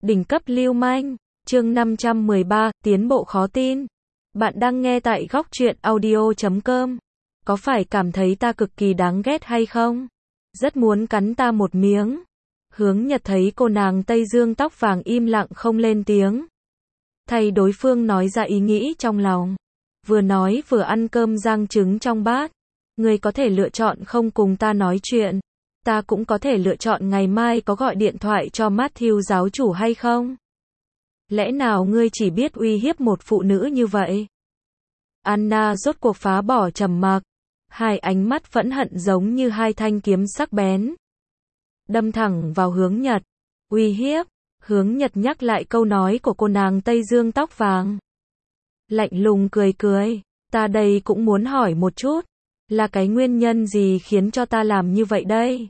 Đỉnh cấp lưu manh, chương 513, tiến bộ khó tin. Bạn đang nghe tại góc truyện audio.com. Có phải cảm thấy ta cực kỳ đáng ghét hay không? Rất muốn cắn ta một miếng. Hướng Nhật thấy cô nàng Tây Dương tóc vàng im lặng không lên tiếng. Thay đối phương nói ra ý nghĩ trong lòng. Vừa nói vừa ăn cơm rang trứng trong bát. Ngươi có thể lựa chọn không cùng ta nói chuyện. Ta cũng có thể lựa chọn ngày mai có gọi điện thoại cho Matthew giáo chủ hay không? Lẽ nào ngươi chỉ biết uy hiếp một phụ nữ như vậy? Anna rốt cuộc phá bỏ trầm mặc. Hai ánh mắt phẫn hận giống như hai thanh kiếm sắc bén. Đâm thẳng vào Hướng Nhật. Uy hiếp. Hướng Nhật nhắc lại câu nói của cô nàng Tây Dương tóc vàng. Lạnh lùng cười cười. Ta đây cũng muốn hỏi một chút. Là cái nguyên nhân gì khiến cho ta làm như vậy đây?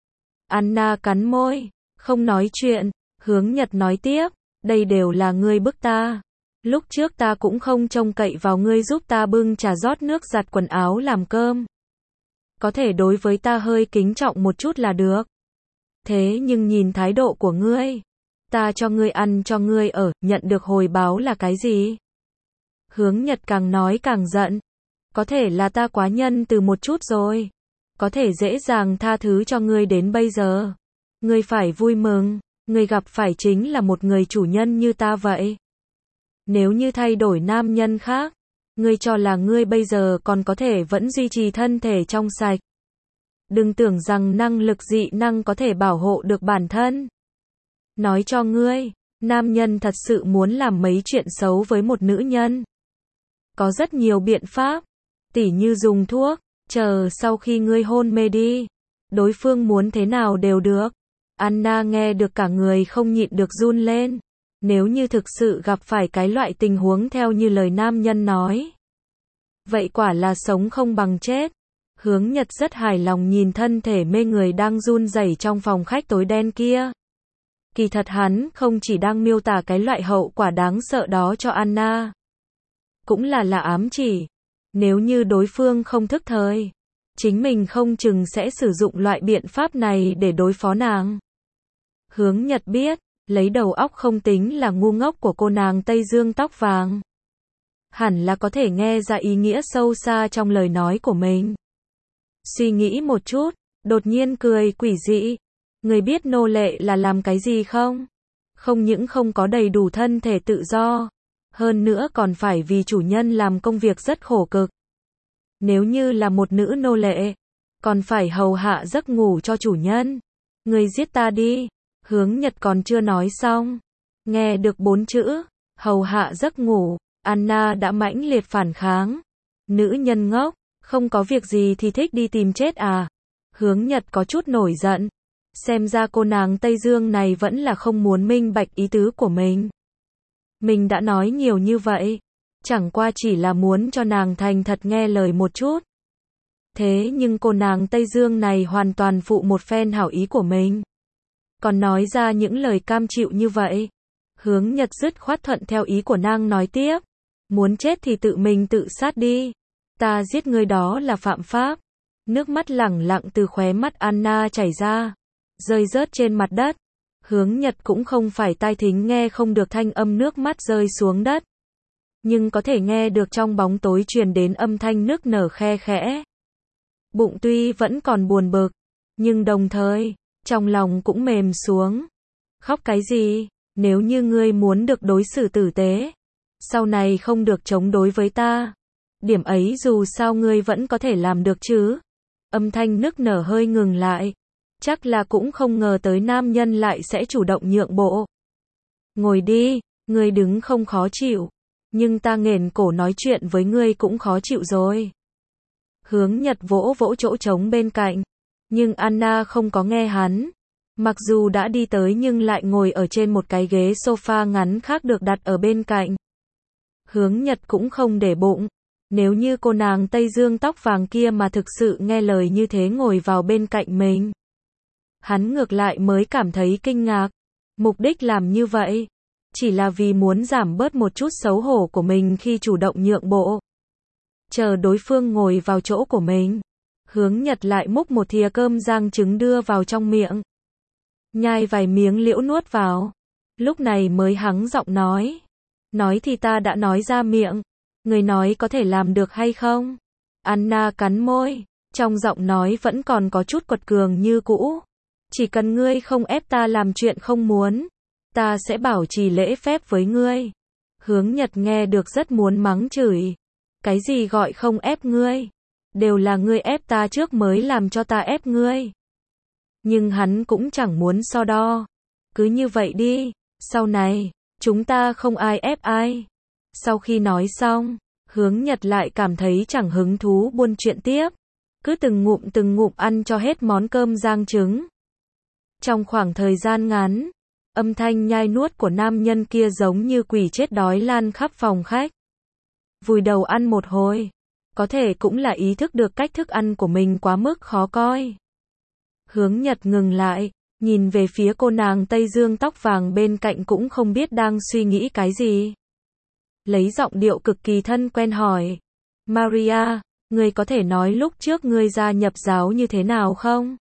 Anna cắn môi. Không nói chuyện. Hướng Nhật nói tiếp. Đây đều là ngươi bức ta. Lúc trước ta cũng không trông cậy vào ngươi giúp ta bưng trà rót nước giặt quần áo làm cơm. Có thể đối với ta hơi kính trọng một chút là được. Thế nhưng nhìn thái độ của ngươi. Ta cho ngươi ăn cho ngươi ở, nhận được hồi báo là cái gì? Hướng Nhật càng nói càng giận. Có thể là ta quá nhân từ một chút rồi. Có thể dễ dàng tha thứ cho ngươi đến bây giờ. Ngươi phải vui mừng. Ngươi gặp phải chính là một người chủ nhân như ta vậy. Nếu như thay đổi nam nhân khác, ngươi cho là ngươi bây giờ còn có thể vẫn duy trì thân thể trong sạch. Đừng tưởng rằng năng lực dị năng có thể bảo hộ được bản thân. Nói cho ngươi, nam nhân thật sự muốn làm mấy chuyện xấu với một nữ nhân. Có rất nhiều biện pháp, tỉ như dùng thuốc, chờ sau khi ngươi hôn mê đi. Đối phương muốn thế nào đều được. Anna nghe được cả người không nhịn được run lên. Nếu như thực sự gặp phải cái loại tình huống theo như lời nam nhân nói. Vậy quả là sống không bằng chết. Hướng Nhật rất hài lòng nhìn thân thể mê người đang run rẩy trong phòng khách tối đen kia. Kỳ thật hắn không chỉ đang miêu tả cái loại hậu quả đáng sợ đó cho Anna. Cũng là ám chỉ. Nếu như đối phương không thức thời, chính mình không chừng sẽ sử dụng loại biện pháp này để đối phó nàng. Hướng Nhật biết, lấy đầu óc không tính là ngu ngốc của cô nàng Tây Dương tóc vàng. Hẳn là có thể nghe ra ý nghĩa sâu xa trong lời nói của mình. Suy nghĩ một chút, đột nhiên cười quỷ dị. Người biết nô lệ là làm cái gì không? Không những không có đầy đủ thân thể tự do, hơn nữa còn phải vì chủ nhân làm công việc rất khổ cực. Nếu như là một nữ nô lệ, còn phải hầu hạ giấc ngủ cho chủ nhân. Người giết ta đi. Hướng Nhật còn chưa nói xong. Nghe được 4 chữ, hầu hạ giấc ngủ, Anna đã mãnh liệt phản kháng. Nữ nhân ngốc, không có việc gì thì thích đi tìm chết à? Hướng Nhật có chút nổi giận. Xem ra cô nàng Tây Dương này vẫn là không muốn minh bạch ý tứ của mình. Mình đã nói nhiều như vậy, chẳng qua chỉ là muốn cho nàng thành thật nghe lời một chút. Thế nhưng cô nàng Tây Dương này hoàn toàn phụ một phen hảo ý của mình. Còn nói ra những lời cam chịu như vậy. Hướng Nhật dứt khoát thuận theo ý của nàng nói tiếp. Muốn chết thì tự mình tự sát đi. Ta giết ngươi đó là phạm pháp. Nước mắt lẳng lặng từ khóe mắt Anna chảy ra. Rơi rớt trên mặt đất. Hướng Nhật cũng không phải tai thính nghe không được thanh âm nước mắt rơi xuống đất. Nhưng có thể nghe được trong bóng tối truyền đến âm thanh nức nở khe khẽ. Bụng tuy vẫn còn buồn bực, nhưng đồng thời, trong lòng cũng mềm xuống. Khóc cái gì? Nếu như ngươi muốn được đối xử tử tế, sau này không được chống đối với ta. Điểm ấy dù sao ngươi vẫn có thể làm được chứ. Âm thanh nức nở hơi ngừng lại. Chắc là cũng không ngờ tới nam nhân lại sẽ chủ động nhượng bộ. Ngồi đi, ngươi đứng không khó chịu. Nhưng ta nghển cổ nói chuyện với ngươi cũng khó chịu rồi. Hướng Nhật vỗ vỗ chỗ trống bên cạnh. Nhưng Anna không có nghe hắn. Mặc dù đã đi tới nhưng lại ngồi ở trên một cái ghế sofa ngắn khác được đặt ở bên cạnh. Hướng Nhật cũng không để bụng. Nếu như cô nàng Tây Dương tóc vàng kia mà thực sự nghe lời như thế ngồi vào bên cạnh mình. Hắn ngược lại mới cảm thấy kinh ngạc. Mục đích làm như vậy chỉ là vì muốn giảm bớt một chút xấu hổ của mình khi chủ động nhượng bộ. Chờ đối phương ngồi vào chỗ của mình. Hướng Nhật lại múc một thìa cơm rang trứng đưa vào trong miệng. Nhai vài miếng liễu nuốt vào. Lúc này mới hắng giọng nói. Nói thì ta đã nói ra miệng. Người nói có thể làm được hay không? Anna cắn môi. Trong giọng nói vẫn còn có chút quật cường như cũ. Chỉ cần ngươi không ép ta làm chuyện không muốn, ta sẽ bảo trì lễ phép với ngươi. Hướng Nhật nghe được rất muốn mắng chửi. Cái gì gọi không ép ngươi? Đều là ngươi ép ta trước mới làm cho ta ép ngươi. Nhưng hắn cũng chẳng muốn so đo. Cứ như vậy đi, sau này, chúng ta không ai ép ai. Sau khi nói xong, Hướng Nhật lại cảm thấy chẳng hứng thú buôn chuyện tiếp. Cứ từng ngụm ăn cho hết món cơm rang trứng. Trong khoảng thời gian ngắn, âm thanh nhai nuốt của nam nhân kia giống như quỷ chết đói lan khắp phòng khách. Vùi đầu ăn một hồi, có thể cũng là ý thức được cách thức ăn của mình quá mức khó coi. Hướng Nhật ngừng lại, nhìn về phía cô nàng Tây Dương tóc vàng bên cạnh cũng không biết đang suy nghĩ cái gì. Lấy giọng điệu cực kỳ thân quen hỏi. Maria, ngươi có thể nói lúc trước ngươi gia nhập giáo như thế nào không?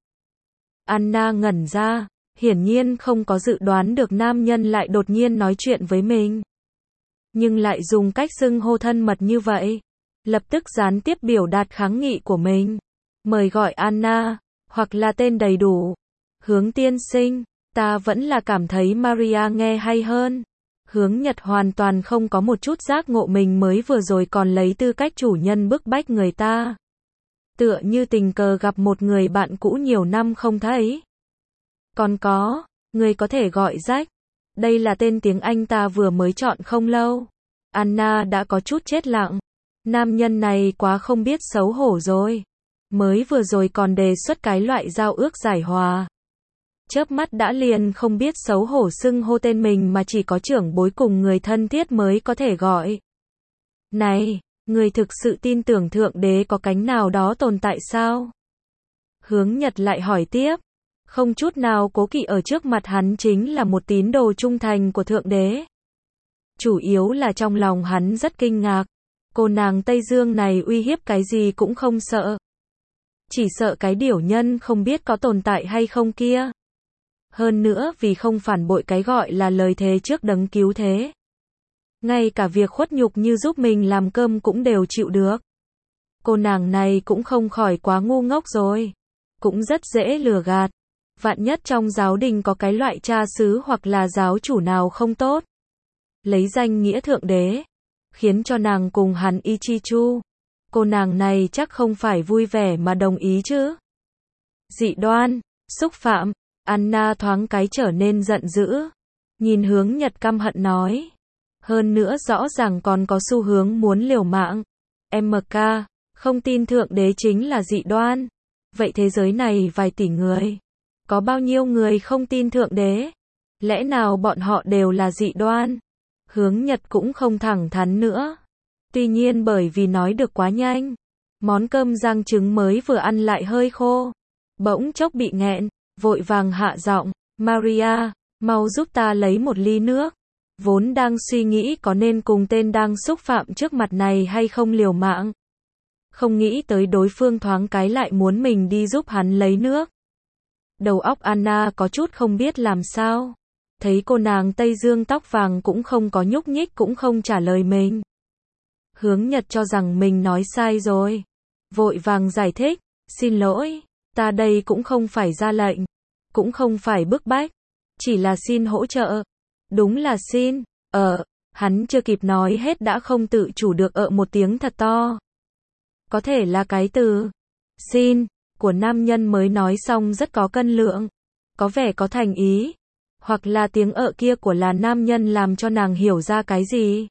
Anna ngẩn ra, hiển nhiên không có dự đoán được nam nhân lại đột nhiên nói chuyện với mình. Nhưng lại dùng cách xưng hô thân mật như vậy. Lập tức gián tiếp biểu đạt kháng nghị của mình. Mời gọi Anna, hoặc là tên đầy đủ. Hướng tiên sinh, ta vẫn là cảm thấy Maria nghe hay hơn. Hướng Nhật hoàn toàn không có một chút giác ngộ mình mới vừa rồi còn lấy tư cách chủ nhân bức bách người ta. Tựa như tình cờ gặp một người bạn cũ nhiều năm không thấy. Còn có, người có thể gọi Jack. Đây là tên tiếng Anh ta vừa mới chọn không lâu. Anna đã có chút chết lặng. Nam nhân này quá không biết xấu hổ rồi. Mới vừa rồi còn đề xuất cái loại giao ước giải hòa. Chớp mắt đã liền không biết xấu hổ xưng hô tên mình mà chỉ có trưởng bối cùng người thân thiết mới có thể gọi. Này, người thực sự tin tưởng Thượng Đế có cánh nào đó tồn tại sao? Hướng Nhật lại hỏi tiếp. Không chút nào cố kỵ ở trước mặt hắn chính là một tín đồ trung thành của Thượng Đế. Chủ yếu là trong lòng hắn rất kinh ngạc. Cô nàng Tây Dương này uy hiếp cái gì cũng không sợ. Chỉ sợ cái điểu nhân không biết có tồn tại hay không kia. Hơn nữa vì không phản bội cái gọi là lời thề trước đấng cứu thế. Ngay cả việc khuất nhục như giúp mình làm cơm cũng đều chịu được. Cô nàng này cũng không khỏi quá ngu ngốc rồi. Cũng rất dễ lừa gạt. Vạn nhất trong giáo đình có cái loại cha xứ hoặc là giáo chủ nào không tốt. Lấy danh nghĩa Thượng Đế. Khiến cho nàng cùng hắn y chi chu. Cô nàng này chắc không phải vui vẻ mà đồng ý chứ. Dị đoan, xúc phạm. Anna thoáng cái trở nên giận dữ. Nhìn Hướng Nhật căm hận nói. Hơn nữa rõ ràng còn có xu hướng muốn liều mạng. MK, không tin Thượng Đế chính là dị đoan. Vậy thế giới này vài tỷ người. Có bao nhiêu người không tin Thượng Đế? Lẽ nào bọn họ đều là dị đoan? Hướng Nhật cũng không thẳng thắn nữa. Tuy nhiên bởi vì nói được quá nhanh. Món cơm rang trứng mới vừa ăn lại hơi khô. Bỗng chốc bị nghẹn. Vội vàng hạ giọng. Maria, mau giúp ta lấy một ly nước. Vốn đang suy nghĩ có nên cùng tên đang xúc phạm trước mặt này hay không liều mạng. Không nghĩ tới đối phương thoáng cái lại muốn mình đi giúp hắn lấy nước. Đầu óc Anna có chút không biết làm sao. Thấy cô nàng Tây Dương tóc vàng cũng không có nhúc nhích cũng không trả lời mình. Hướng Nhật cho rằng mình nói sai rồi. Vội vàng giải thích. Xin lỗi, ta đây cũng không phải ra lệnh. Cũng không phải bức bách. Chỉ là xin hỗ trợ. Đúng là xin. Hắn chưa kịp nói hết đã không tự chủ được một tiếng thật to. Có thể là cái từ xin của nam nhân mới nói xong rất có cân lượng. Có vẻ có thành ý. Hoặc là tiếng kia của là nam nhân làm cho nàng hiểu ra cái gì.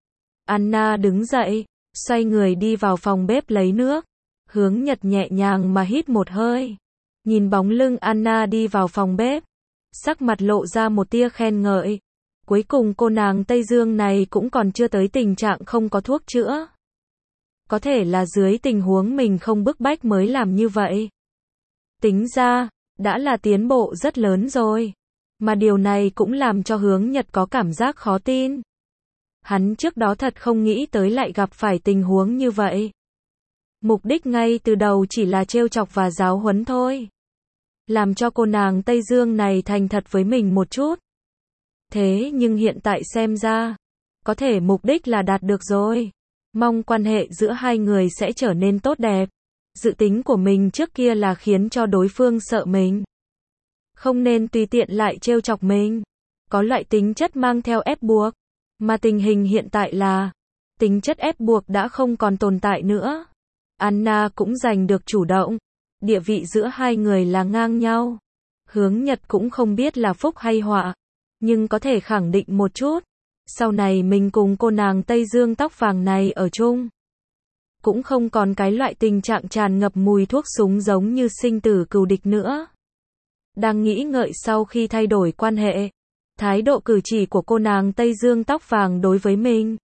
Anna đứng dậy, xoay người đi vào phòng bếp lấy nước. Hướng Nhật nhẹ nhàng mà hít một hơi. Nhìn bóng lưng Anna đi vào phòng bếp. Sắc mặt lộ ra một tia khen ngợi. Cuối cùng cô nàng Tây Dương này cũng còn chưa tới tình trạng không có thuốc chữa. Có thể là dưới tình huống mình không bức bách mới làm như vậy. Tính ra, đã là tiến bộ rất lớn rồi. Mà điều này cũng làm cho Hướng Nhật có cảm giác khó tin. Hắn trước đó thật không nghĩ tới lại gặp phải tình huống như vậy. Mục đích ngay từ đầu chỉ là trêu chọc và giáo huấn thôi. Làm cho cô nàng Tây Dương này thành thật với mình một chút. Thế nhưng hiện tại xem ra, có thể mục đích là đạt được rồi. Mong quan hệ giữa hai người sẽ trở nên tốt đẹp. Dự tính của mình trước kia là khiến cho đối phương sợ mình. Không nên tùy tiện lại trêu chọc mình. Có loại tính chất mang theo ép buộc. Mà tình hình hiện tại là, tính chất ép buộc đã không còn tồn tại nữa. Anna cũng giành được chủ động. Địa vị giữa hai người là ngang nhau. Hướng Nhật cũng không biết là phúc hay họa. Nhưng có thể khẳng định một chút. Sau này mình cùng cô nàng Tây Dương tóc vàng này ở chung. Cũng không còn cái loại tình trạng tràn ngập mùi thuốc súng giống như sinh tử cừu địch nữa. Đang nghĩ ngợi sau khi thay đổi quan hệ. Thái độ cử chỉ của cô nàng Tây Dương tóc vàng đối với mình.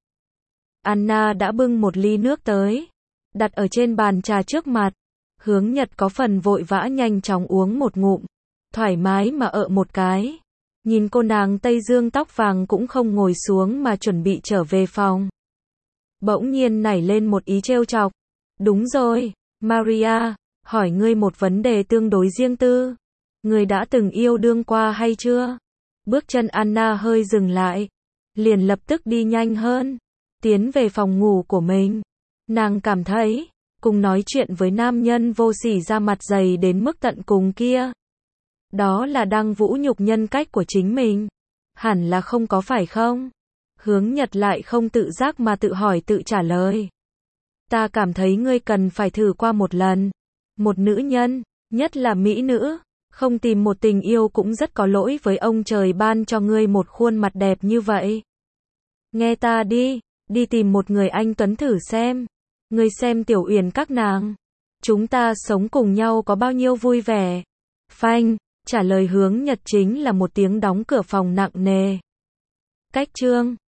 Anna đã bưng một ly nước tới. Đặt ở trên bàn trà trước mặt. Hướng Nhật có phần vội vã nhanh chóng uống một ngụm. Thoải mái mà một cái. Nhìn cô nàng Tây Dương tóc vàng cũng không ngồi xuống mà chuẩn bị trở về phòng. Bỗng nhiên nảy lên một ý trêu chọc. Đúng rồi, Maria, hỏi ngươi một vấn đề tương đối riêng tư. Ngươi đã từng yêu đương qua hay chưa? Bước chân Anna hơi dừng lại. Liền lập tức đi nhanh hơn. Tiến về phòng ngủ của mình. Nàng cảm thấy, cùng nói chuyện với nam nhân vô sỉ da mặt dày đến mức tận cùng kia. Đó là đang vũ nhục nhân cách của chính mình. Hẳn là không có phải không? Hướng Nhật lại không tự giác mà tự hỏi tự trả lời. Ta cảm thấy ngươi cần phải thử qua một lần. Một nữ nhân, nhất là mỹ nữ, không tìm một tình yêu cũng rất có lỗi với ông trời ban cho ngươi một khuôn mặt đẹp như vậy. Nghe ta đi tìm một người anh tuấn thử xem. Ngươi xem Tiểu Uyển các nàng. Chúng ta sống cùng nhau có bao nhiêu vui vẻ. Phanh, trả lời Hướng Nhật chính là một tiếng đóng cửa phòng nặng nề. Cách chương